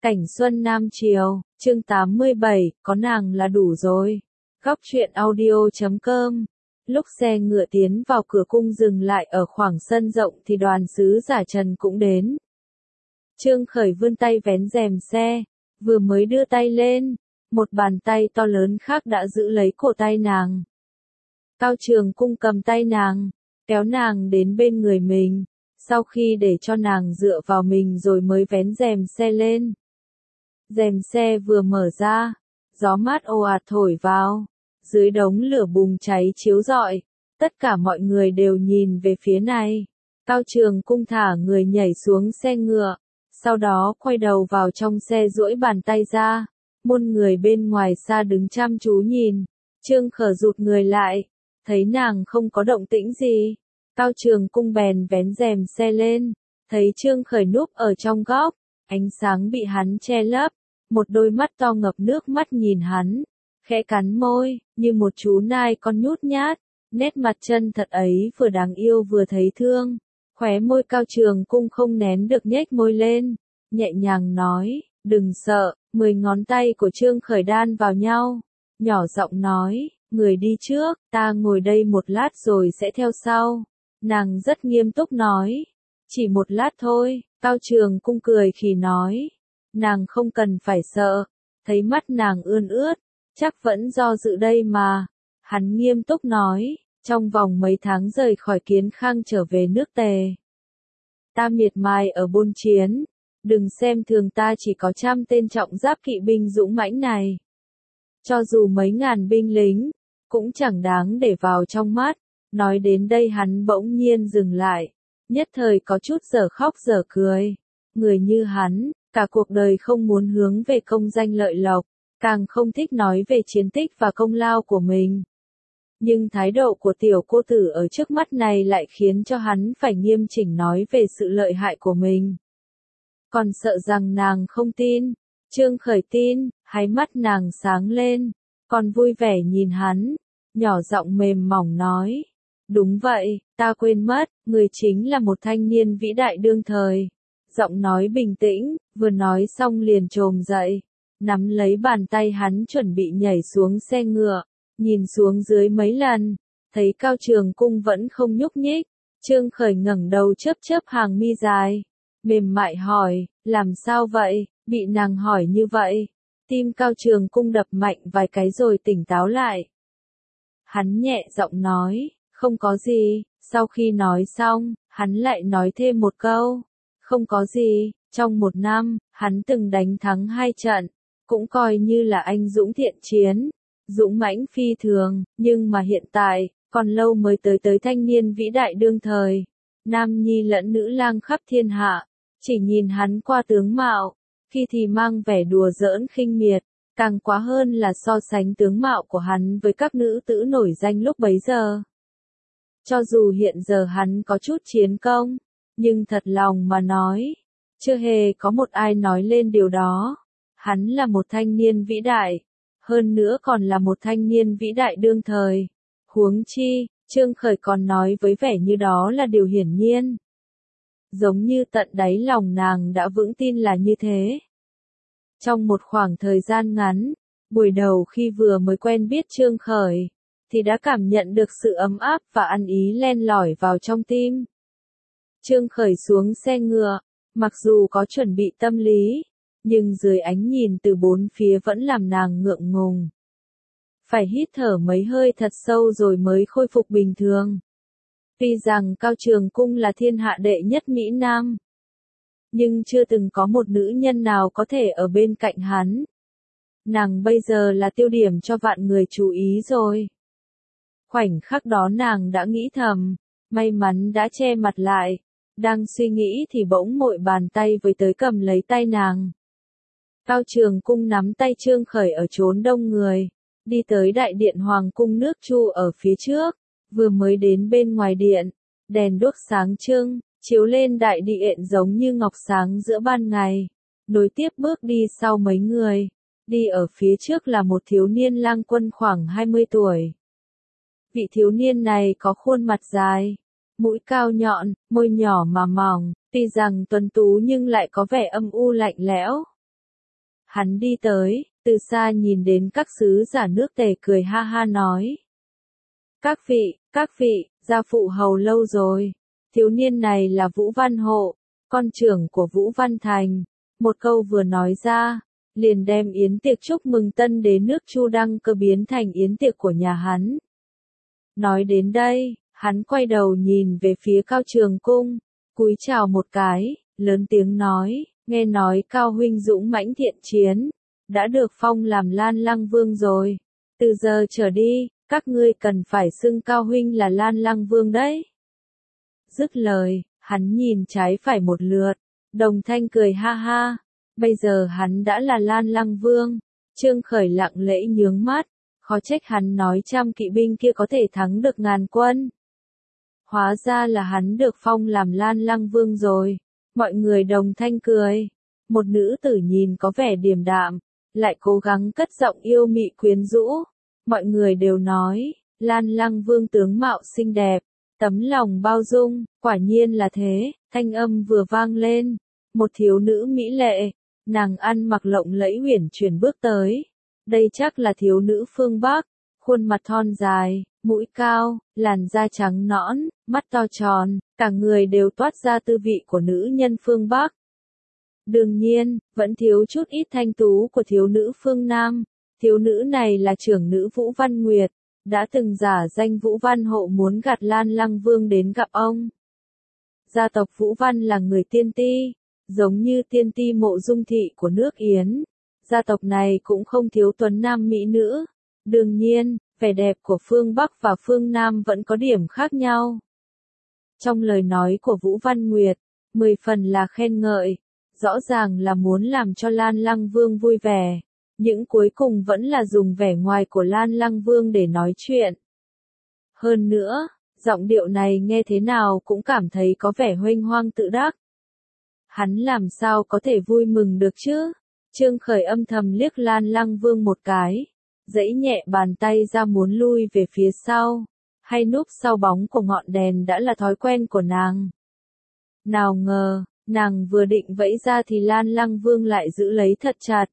Cảnh xuân Nam Triều, chương 87, có nàng là đủ rồi. Góc truyện audio.com. Lúc xe ngựa tiến vào cửa cung dừng lại ở khoảng sân rộng thì đoàn sứ giả Trần cũng đến. Trương Khởi vươn tay vén rèm xe, vừa mới đưa tay lên, một bàn tay to lớn khác đã giữ lấy cổ tay nàng. Cao Trường Cung cầm tay nàng, kéo nàng đến bên người mình, sau khi để cho nàng dựa vào mình rồi mới vén rèm xe lên. Rèm xe vừa mở ra, gió mát ồ ạt thổi vào, dưới đống lửa bùng cháy chiếu rọi, tất cả mọi người đều nhìn về phía này. Cao Trường Cung thả người nhảy xuống xe ngựa, sau đó quay đầu vào trong xe duỗi bàn tay ra, muôn người bên ngoài xa đứng chăm chú nhìn. Trương Khởi rụt người lại, thấy nàng không có động tĩnh gì, Cao Trường Cung bèn vén rèm xe lên, thấy Trương Khởi núp ở trong góc, ánh sáng bị hắn che lấp, một đôi mắt to ngập nước mắt nhìn hắn, khẽ cắn môi, như một chú nai con nhút nhát, nét mặt chân thật ấy vừa đáng yêu vừa thấy thương, khóe môi Cao Trường Cung không nén được nhếch môi lên, nhẹ nhàng nói, đừng sợ, 10 ngón tay của Trương Khởi đan vào nhau, nhỏ giọng nói, người đi trước, ta ngồi đây một lát rồi sẽ theo sau. Nàng rất nghiêm túc nói, chỉ một lát thôi. Cao Trường Cung cười khì nói, nàng không cần phải sợ, thấy mắt nàng ươn ướt, chắc vẫn do dự đây mà. Hắn nghiêm túc nói, trong vòng mấy tháng rời khỏi Kiến Khang trở về nước Tề. Ta miệt mài ở bôn chiến, đừng xem thường ta chỉ có 100 tên trọng giáp kỵ binh dũng mãnh này. Cho dù mấy ngàn binh lính, cũng chẳng đáng để vào trong mắt. Nói đến đây hắn bỗng nhiên dừng lại, nhất thời có chút dở khóc dở cười. Người như hắn, cả cuộc đời không muốn hướng về công danh lợi lộc, càng không thích nói về chiến tích và công lao của mình. Nhưng thái độ của tiểu cô tử ở trước mắt này lại khiến cho hắn phải nghiêm chỉnh nói về sự lợi hại của mình. Còn sợ rằng nàng không tin, Trương Khởi tin, hai mắt nàng sáng lên, còn vui vẻ nhìn hắn, nhỏ giọng mềm mỏng nói. Đúng vậy, ta quên mất, người chính là một thanh niên vĩ đại đương thời. Giọng nói bình tĩnh, vừa nói xong liền trồm dậy, nắm lấy bàn tay hắn chuẩn bị nhảy xuống xe ngựa, nhìn xuống dưới mấy lần, thấy Cao Trường Cung vẫn không nhúc nhích, Trương Khởi ngẩng đầu chớp chớp hàng mi dài, mềm mại hỏi, làm sao vậy, bị nàng hỏi như vậy, tim Cao Trường Cung đập mạnh vài cái rồi tỉnh táo lại. Hắn nhẹ giọng nói, không có gì, sau khi nói xong, hắn lại nói thêm một câu, không có gì, trong 1 năm, hắn từng đánh thắng 2 trận, cũng coi như là anh dũng thiện chiến, dũng mãnh phi thường, nhưng mà hiện tại, còn lâu mới tới thanh niên vĩ đại đương thời, nam nhi lẫn nữ lang khắp thiên hạ, chỉ nhìn hắn qua tướng mạo, khi thì mang vẻ đùa giỡn khinh miệt, càng quá hơn là so sánh tướng mạo của hắn với các nữ tử nổi danh lúc bấy giờ. Cho dù hiện giờ hắn có chút chiến công, nhưng thật lòng mà nói, chưa hề có một ai nói lên điều đó. Hắn là một thanh niên vĩ đại, hơn nữa còn là một thanh niên vĩ đại đương thời. Huống chi, Trương Khởi còn nói với vẻ như đó là điều hiển nhiên. Giống như tận đáy lòng nàng đã vững tin là như thế. Trong một khoảng thời gian ngắn, buổi đầu khi vừa mới quen biết Trương Khởi, thì đã cảm nhận được sự ấm áp và ăn ý len lỏi vào trong tim. Trương Khởi xuống xe ngựa, mặc dù có chuẩn bị tâm lý, nhưng dưới ánh nhìn từ bốn phía vẫn làm nàng ngượng ngùng. Phải hít thở mấy hơi thật sâu rồi mới khôi phục bình thường. Tuy rằng Cao Trường Cung là thiên hạ đệ nhất Mỹ Nam, nhưng chưa từng có một nữ nhân nào có thể ở bên cạnh hắn. Nàng bây giờ là tiêu điểm cho vạn người chú ý rồi. Khoảnh khắc đó nàng đã nghĩ thầm, may mắn đã che mặt lại, đang suy nghĩ thì bỗng một bàn tay với tới cầm lấy tay nàng. Cao Trường Cung nắm tay Trương Khởi ở chốn đông người, đi tới đại điện Hoàng cung nước Chu ở phía trước, vừa mới đến bên ngoài điện, đèn đuốc sáng trưng, chiếu lên đại điện giống như ngọc sáng giữa ban ngày, nối tiếp bước đi sau mấy người, đi ở phía trước là một thiếu niên lang quân khoảng 20 tuổi. Vị thiếu niên này có khuôn mặt dài, mũi cao nhọn, môi nhỏ mà mỏng, tuy rằng tuấn tú nhưng lại có vẻ âm u lạnh lẽo. Hắn đi tới, từ xa nhìn đến các sứ giả nước Tề cười ha ha nói. Các vị, gia phụ hầu lâu rồi. Thiếu niên này là Vũ Văn Hộ, con trưởng của Vũ Văn Thành. Một câu vừa nói ra, liền đem yến tiệc chúc mừng tân đế nước Chu Đăng Cơ biến thành yến tiệc của nhà hắn. Nói đến đây, hắn quay đầu nhìn về phía Cao Trường Cung, cúi chào một cái, lớn tiếng nói, nghe nói Cao huynh dũng mãnh thiện chiến, đã được phong làm Lan Lăng Vương rồi. Từ giờ trở đi, các ngươi cần phải xưng Cao huynh là Lan Lăng Vương đấy. Dứt lời, hắn nhìn trái phải một lượt, đồng thanh cười ha ha, bây giờ hắn đã là Lan Lăng Vương. Trương Khởi lặng lẽ nhướng mắt, khó trách hắn nói 100 kỵ binh kia có thể thắng được 1000 quân. Hóa ra là hắn được phong làm Lan Lăng Vương rồi. Mọi người đồng thanh cười. Một nữ tử nhìn có vẻ điềm đạm, lại cố gắng cất giọng yêu mị quyến rũ. Mọi người đều nói, Lan Lăng Vương tướng mạo xinh đẹp, tấm lòng bao dung, quả nhiên là thế. Thanh âm vừa vang lên, một thiếu nữ mỹ lệ, nàng ăn mặc lộng lẫy uyển chuyển bước tới. Đây chắc là thiếu nữ phương Bắc, khuôn mặt thon dài, mũi cao, làn da trắng nõn, mắt to tròn, cả người đều toát ra tư vị của nữ nhân phương Bắc. Đương nhiên, vẫn thiếu chút ít thanh tú của thiếu nữ phương Nam. Thiếu nữ này là trưởng nữ Vũ Văn Nguyệt, đã từng giả danh Vũ Văn Hộ muốn gạt Lan Lăng Vương đến gặp ông. Gia tộc Vũ Văn là người tiên ti, giống như tiên ti Mộ Dung Thị của nước Yến. Gia tộc này cũng không thiếu tuấn nam mỹ nữ. Đương nhiên, vẻ đẹp của phương Bắc và phương Nam vẫn có điểm khác nhau. Trong lời nói của Vũ Văn Nguyệt, 10 phần là khen ngợi, rõ ràng là muốn làm cho Lan Lăng Vương vui vẻ, nhưng cuối cùng vẫn là dùng vẻ ngoài của Lan Lăng Vương để nói chuyện. Hơn nữa, giọng điệu này nghe thế nào cũng cảm thấy có vẻ huênh hoang tự đắc. Hắn làm sao có thể vui mừng được chứ? Trương Khởi âm thầm liếc Lan Lăng Vương một cái, giãy nhẹ bàn tay ra muốn lui về phía sau, hay núp sau bóng của ngọn đèn đã là thói quen của nàng. Nào ngờ, nàng vừa định vẫy ra thì Lan Lăng Vương lại giữ lấy thật chặt.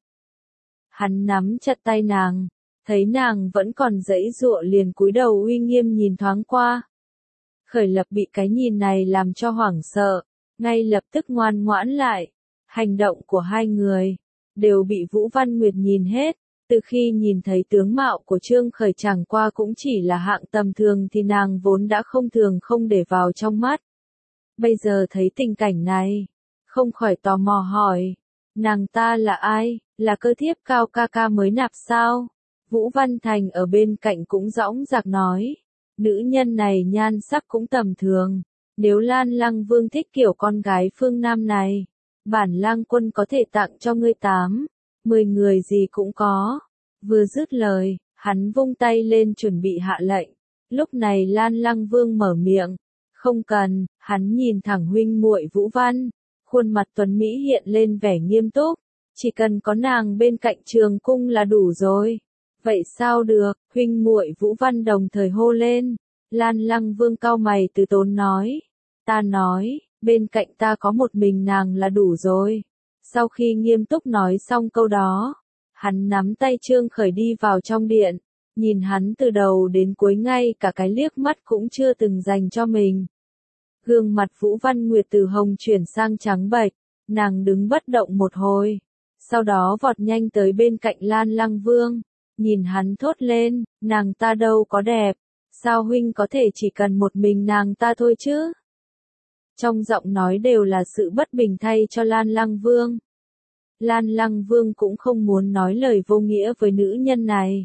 Hắn nắm chặt tay nàng, thấy nàng vẫn còn giãy giụa liền cúi đầu uy nghiêm nhìn thoáng qua. Khởi Lập bị cái nhìn này làm cho hoảng sợ, ngay lập tức ngoan ngoãn lại. Hành động của hai người đều bị Vũ Văn Nguyệt nhìn hết. Từ khi nhìn thấy tướng mạo của Trương Khởi chẳng qua cũng chỉ là hạng tầm thường thì nàng vốn đã không để vào trong mắt. Bây giờ thấy tình cảnh này, không khỏi tò mò hỏi, nàng ta là ai, là cơ thiếp Cao ca ca mới nạp sao? Vũ Văn Thành ở bên cạnh cũng dõng dạc nói, nữ nhân này nhan sắc cũng tầm thường, nếu Lan Lăng Vương thích kiểu con gái phương Nam này, bản lang quân có thể tặng cho ngươi 10 người gì cũng có. Vừa dứt lời, hắn vung tay lên chuẩn bị hạ lệnh. Lúc này Lan Lăng Vương mở miệng, không cần. Hắn nhìn thẳng huynh muội Vũ Văn, khuôn mặt tuấn mỹ hiện lên vẻ nghiêm túc, chỉ cần có nàng bên cạnh Trường Cung là đủ rồi. Vậy sao được? Huynh muội Vũ Văn đồng thời hô lên. Lan Lăng Vương cau mày từ tốn nói, ta nói, bên cạnh ta có một mình nàng là đủ rồi. Sau khi nghiêm túc nói xong câu đó, hắn nắm tay Trương Khởi đi vào trong điện, nhìn hắn từ đầu đến cuối ngay cả cái liếc mắt cũng chưa từng dành cho mình. Gương mặt Vũ Văn Nguyệt từ hồng chuyển sang trắng bệch, nàng đứng bất động một hồi, sau đó vọt nhanh tới bên cạnh Lan Lăng Vương, nhìn hắn thốt lên, nàng ta đâu có đẹp, sao huynh có thể chỉ cần một mình nàng ta thôi chứ? Trong giọng nói đều là sự bất bình thay cho Lan Lăng Vương. Lan Lăng Vương cũng không muốn nói lời vô nghĩa với nữ nhân này.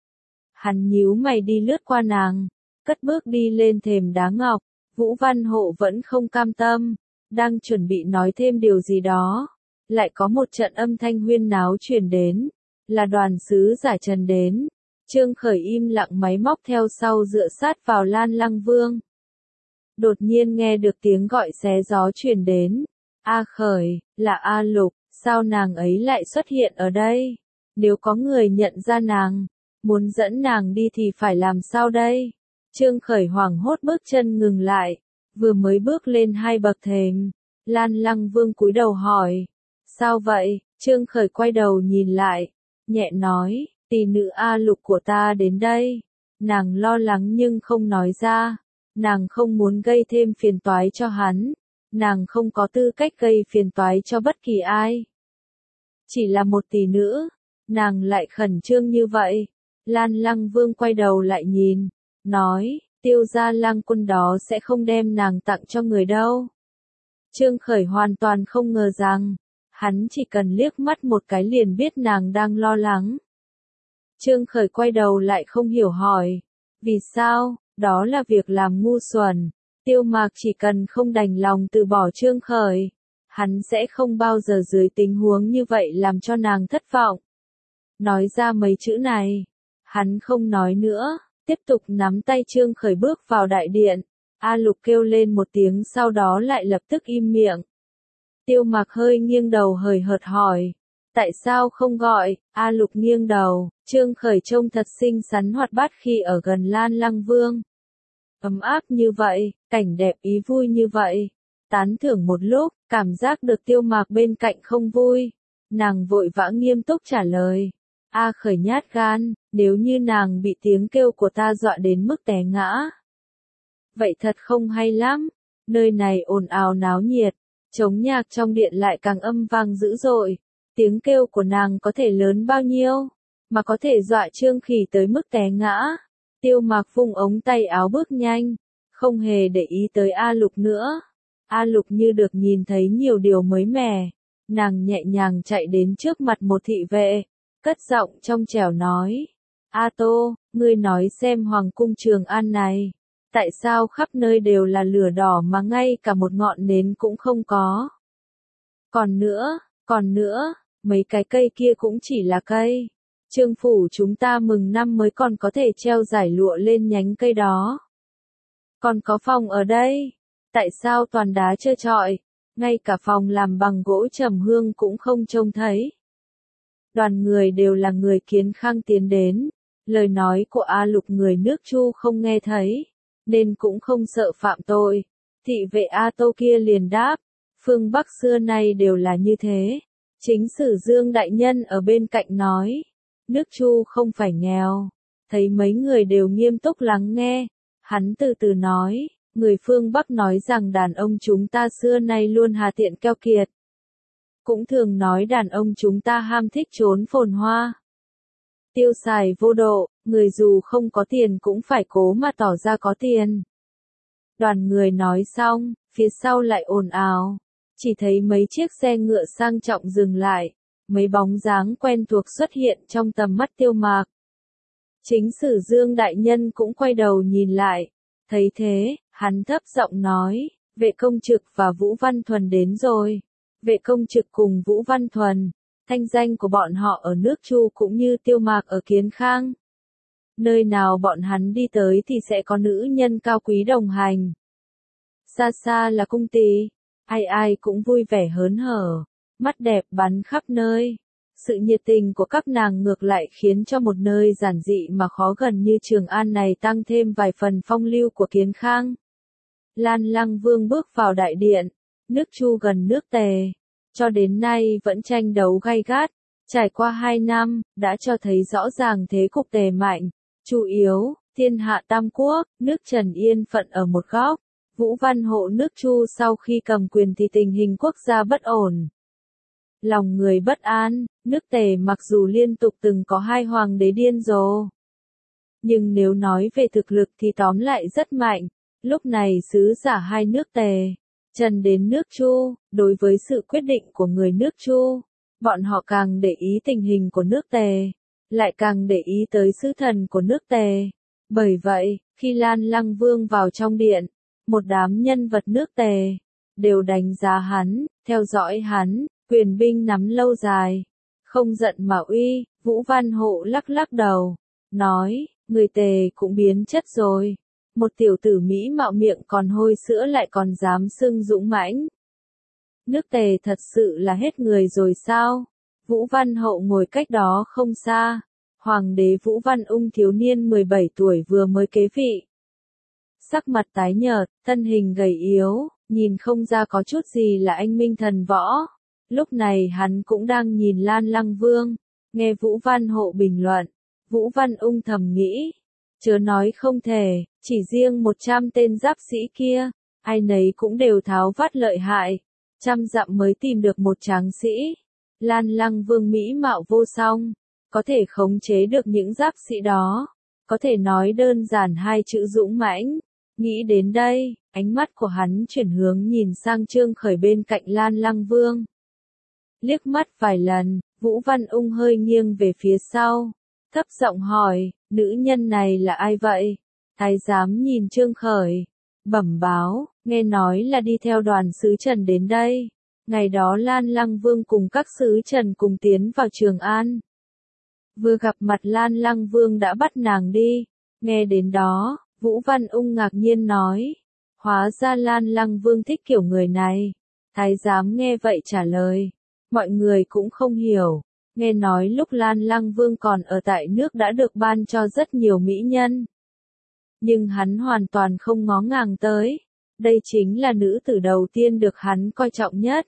Hắn nhíu mày đi lướt qua nàng, cất bước đi lên thềm đá ngọc. Vũ Văn Hộ vẫn không cam tâm, đang chuẩn bị nói thêm điều gì đó. Lại có một trận âm thanh huyên náo truyền đến, là đoàn sứ giả Trần đến. Trương Khởi im lặng máy móc theo sau dựa sát vào Lan Lăng Vương. Đột nhiên nghe được tiếng gọi xé gió truyền đến. A Khởi, là A Lục, sao nàng ấy lại xuất hiện ở đây? Nếu có người nhận ra nàng, muốn dẫn nàng đi thì phải làm sao đây? Trương Khởi hoảng hốt bước chân ngừng lại, vừa mới bước lên 2 bậc thềm. Lan Lăng Vương cúi đầu hỏi, sao vậy? Trương Khởi quay đầu nhìn lại, nhẹ nói, tỷ nữ A Lục của ta đến đây. Nàng lo lắng nhưng không nói ra. Nàng không muốn gây thêm phiền toái cho hắn. Nàng không có tư cách gây phiền toái cho bất kỳ ai. Chỉ là một tỷ nữ, nàng lại khẩn trương như vậy. Lan Lăng Vương quay đầu lại nhìn, nói, Tiêu gia Lang Quân đó sẽ không đem nàng tặng cho người đâu. Trương Khởi hoàn toàn không ngờ rằng, hắn chỉ cần liếc mắt một cái liền biết nàng đang lo lắng. Trương Khởi quay đầu lại không hiểu hỏi, vì sao, đó là việc làm ngu xuẩn. Tiêu Mạc chỉ cần không đành lòng từ bỏ Trương Khởi, hắn sẽ không bao giờ dưới tình huống như vậy làm cho nàng thất vọng. Nói ra mấy chữ này, hắn không nói nữa, tiếp tục nắm tay Trương Khởi bước vào đại điện. A Lục kêu lên một tiếng sau đó lại lập tức im miệng. Tiêu Mạc hơi nghiêng đầu hời hợt hỏi, tại sao không gọi? A Lục nghiêng đầu, Trương Khởi trông thật xinh xắn hoạt bát khi ở gần Lan Lăng Vương. Ấm áp như vậy, cảnh đẹp ý vui như vậy. Tán thưởng một lúc, cảm giác được Tiêu Mạc bên cạnh không vui. Nàng vội vã nghiêm túc trả lời. A Khởi nhát gan, nếu như nàng bị tiếng kêu của ta dọa đến mức té ngã. Vậy thật không hay lắm. Nơi này ồn ào náo nhiệt, trống nhạc trong điện lại càng âm vang dữ dội. Tiếng kêu của nàng có thể lớn bao nhiêu, mà có thể dọa Trương Khỉ tới mức té ngã. Tiêu Mạc vung ống tay áo bước nhanh, không hề để ý tới A Lục nữa. A Lục như được nhìn thấy nhiều điều mới mẻ. Nàng nhẹ nhàng chạy đến trước mặt một thị vệ, cất giọng trong trẻo nói. A Tô, ngươi nói xem Hoàng cung Trường An này, tại sao khắp nơi đều là lửa đỏ mà ngay cả một ngọn nến cũng không có. Còn nữa, mấy cái cây kia cũng chỉ là cây. Trương phủ chúng ta mừng năm mới còn có thể treo giải lụa lên nhánh cây đó. Còn có phòng ở đây, tại sao toàn đá trơ trọi, ngay cả phòng làm bằng gỗ trầm hương cũng không trông thấy. Đoàn người đều là người Kiến Khang tiến đến, lời nói của A Lục người nước Chu không nghe thấy, nên cũng không sợ phạm tội. Thị vệ A Tô kia liền đáp, phương Bắc xưa nay đều là như thế. Chính sử Dương đại nhân ở bên cạnh nói, nước Chu không phải nghèo. Thấy mấy người đều nghiêm túc lắng nghe, hắn từ từ nói, người phương Bắc nói rằng đàn ông chúng ta xưa nay luôn hà tiện keo kiệt. Cũng thường nói đàn ông chúng ta ham thích trốn phồn hoa. Tiêu xài vô độ, người dù không có tiền cũng phải cố mà tỏ ra có tiền. Đoàn người nói xong, phía sau lại ồn ào. Chỉ thấy mấy chiếc xe ngựa sang trọng dừng lại, mấy bóng dáng quen thuộc xuất hiện trong tầm mắt Tiêu Mạc. Chính sử Dương đại nhân cũng quay đầu nhìn lại, thấy thế, hắn thấp giọng nói, Vệ Công Trực và Vũ Văn Thuần đến rồi. Vệ Công Trực cùng Vũ Văn Thuần, thanh danh của bọn họ ở nước Chu cũng như Tiêu Mạc ở Kiến Khang. Nơi nào bọn hắn đi tới thì sẽ có nữ nhân cao quý đồng hành. Xa xa là cung tỳ, ai ai cũng vui vẻ hớn hở, mắt đẹp bắn khắp nơi. Sự nhiệt tình của các nàng ngược lại khiến cho một nơi giản dị mà khó gần như Trường An này tăng thêm vài phần phong lưu của Kiến Khang. Lan Lăng Vương bước vào đại điện, nước Chu gần nước Tề, cho đến nay vẫn tranh đấu gay gắt, trải qua 2 năm, đã cho thấy rõ ràng thế cục Tề mạnh, chủ yếu, thiên hạ tam quốc, nước Trần yên phận ở một góc, Vũ Văn hộ nước Chu sau khi cầm quyền thì tình hình quốc gia bất ổn. Lòng người bất an, nước Tề mặc dù liên tục từng có 2 hoàng đế điên rồ, nhưng nếu nói về thực lực thì tóm lại rất mạnh. Lúc này sứ giả hai nước Tề, Trần đến nước Chu, đối với sự quyết định của người nước Chu, bọn họ càng để ý tình hình của nước Tề, lại càng để ý tới sứ thần của nước Tề. Bởi vậy, khi Lan Lăng Vương vào trong điện, một đám nhân vật nước Tề đều đánh giá hắn, theo dõi hắn, quyền binh nắm lâu dài, không giận mà uy. Vũ Văn Hộ lắc lắc đầu, nói, người Tề cũng biến chất rồi. Một tiểu tử Mỹ mạo miệng còn hôi sữa lại còn dám xưng dũng mãnh. Nước Tề thật sự là hết người rồi sao? Vũ Văn Hậu ngồi cách đó không xa. Hoàng đế Vũ Văn Ung thiếu niên 17 tuổi vừa mới kế vị. Sắc mặt tái nhợt, thân hình gầy yếu, nhìn không ra có chút gì là anh minh thần võ. Lúc này hắn cũng đang nhìn Lan Lăng Vương, nghe Vũ Văn Hộ bình luận. Vũ Văn Ung thầm nghĩ, chớ nói không thể, chỉ riêng 100 tên giáp sĩ kia, ai nấy cũng đều tháo vát lợi hại, 100 dặm mới tìm được một tráng sĩ. Lan Lăng Vương mỹ mạo vô song, có thể khống chế được những giáp sĩ đó, có thể nói đơn giản hai chữ dũng mãnh. Nghĩ đến đây, ánh mắt của hắn chuyển hướng nhìn sang Trương Khởi bên cạnh Lan Lăng Vương. Liếc mắt vài lần, Vũ Văn Ung hơi nghiêng về phía sau, thấp giọng hỏi, nữ nhân này là ai vậy? Thái giám nhìn Trương Khởi, bẩm báo, nghe nói là đi theo đoàn sứ Trần đến đây. Ngày đó Lan Lăng Vương cùng các sứ Trần cùng tiến vào Trường An. Vừa gặp mặt Lan Lăng Vương đã bắt nàng đi. Nghe đến đó, Vũ Văn Ung ngạc nhiên nói, hóa ra Lan Lăng Vương thích kiểu người này. Thái giám nghe vậy trả lời, mọi người cũng không hiểu. Nghe nói lúc Lan Lăng Vương còn ở tại nước đã được ban cho rất nhiều mỹ nhân. Nhưng hắn hoàn toàn không ngó ngàng tới. Đây chính là nữ tử đầu tiên được hắn coi trọng nhất.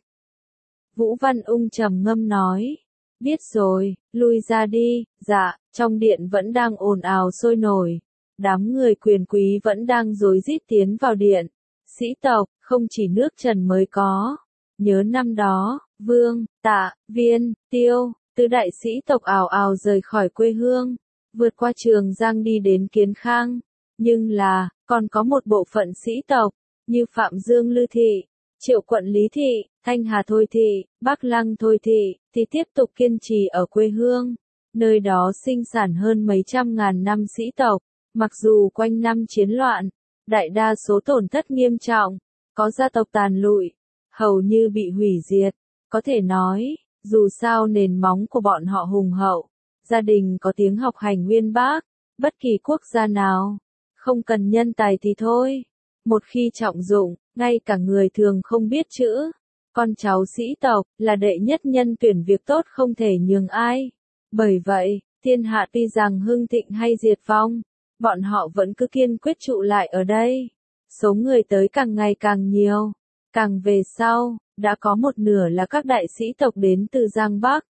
Vũ Văn Ung trầm ngâm nói, biết rồi, lui ra đi. Dạ, trong điện vẫn đang ồn ào sôi nổi. Đám người quyền quý vẫn đang rối rít tiến vào điện. Sĩ tộc, không chỉ nước Trần mới có. Nhớ năm đó, Vương, Tạ, Viên, Tiêu, tứ đại sĩ tộc ào ào rời khỏi quê hương, vượt qua Trường Giang đi đến Kiến Khang. Nhưng là, còn có một bộ phận sĩ tộc, như Phạm Dương Lư Thị, Triệu Quận Lý Thị, Thanh Hà Thôi Thị, Bắc Lăng Thôi Thị, thì tiếp tục kiên trì ở quê hương. Nơi đó sinh sản hơn mấy trăm ngàn năm sĩ tộc, mặc dù quanh năm chiến loạn, đại đa số tổn thất nghiêm trọng, có gia tộc tàn lụi, hầu như bị hủy diệt. Có thể nói, dù sao nền móng của bọn họ hùng hậu, gia đình có tiếng học hành uyên bác, bất kỳ quốc gia nào, không cần nhân tài thì thôi. Một khi trọng dụng, ngay cả người thường không biết chữ, con cháu sĩ tộc, là đệ nhất nhân tuyển việc tốt không thể nhường ai. Bởi vậy, thiên hạ tuy rằng hưng thịnh hay diệt vong, bọn họ vẫn cứ kiên quyết trụ lại ở đây. Số người tới càng ngày càng nhiều, càng về sau, đã có một nửa là các đại sĩ tộc đến từ Giang Bắc.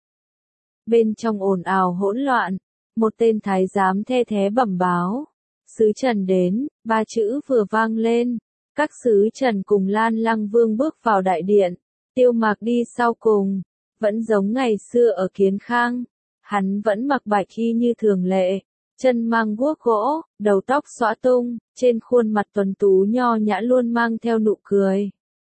Bên trong ồn ào hỗn loạn, một tên thái giám the thé bẩm báo, sứ Trần đến. Ba chữ vừa vang lên, các sứ Trần cùng Lan Lăng Vương bước vào đại điện, Tiêu Mạc đi sau cùng, vẫn giống ngày xưa ở Kiến Khang, hắn vẫn mặc bạch y như thường lệ, chân mang guốc gỗ, đầu tóc xõa tung, trên khuôn mặt tuấn tú nho nhã luôn mang theo nụ cười.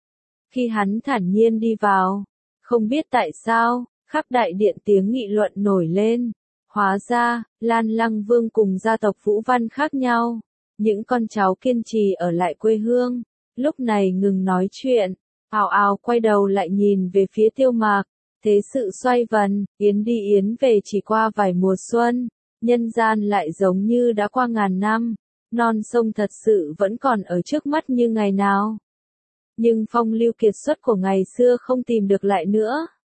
Khi hắn thản nhiên đi vào, không biết tại sao, khắp đại điện tiếng nghị luận nổi lên. Hóa ra, Lan Lăng Vương cùng gia tộc Vũ Văn khác nhau. Những con cháu kiên trì ở lại quê hương, lúc này ngừng nói chuyện, ào ào quay đầu lại nhìn về phía Tiêu Mạc. Thế sự xoay vần, yến đi yến về chỉ qua vài mùa xuân, nhân gian lại giống như đã qua ngàn năm, non sông thật sự vẫn còn ở trước mắt như ngày nào. Nhưng phong lưu kiệt xuất của ngày xưa không tìm được lại nữa.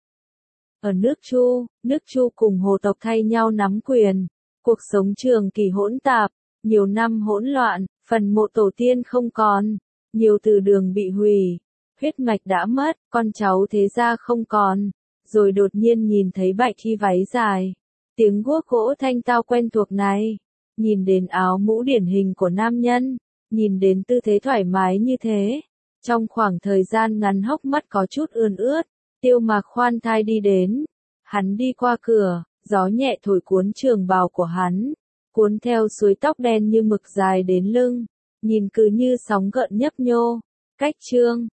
Ở nước Chu cùng Hồ tộc thay nhau nắm quyền, cuộc sống trường kỳ hỗn tạp, nhiều năm hỗn loạn, phần mộ tổ tiên không còn, nhiều từ đường bị hủy, huyết mạch đã mất, con cháu thế gia không còn, rồi đột nhiên nhìn thấy bạch y váy dài, tiếng guốc gỗ thanh tao quen thuộc này, nhìn đến áo mũ điển hình của nam nhân, nhìn đến tư thế thoải mái như thế, trong khoảng thời gian ngắn hốc mắt có chút ươn ướt. Tiêu Mạc khoan thai đi đến, hắn đi qua cửa, gió nhẹ thổi cuốn trường bào của hắn, cuốn theo suối tóc đen như mực dài đến lưng, nhìn cứ như sóng gợn nhấp nhô. Cách chương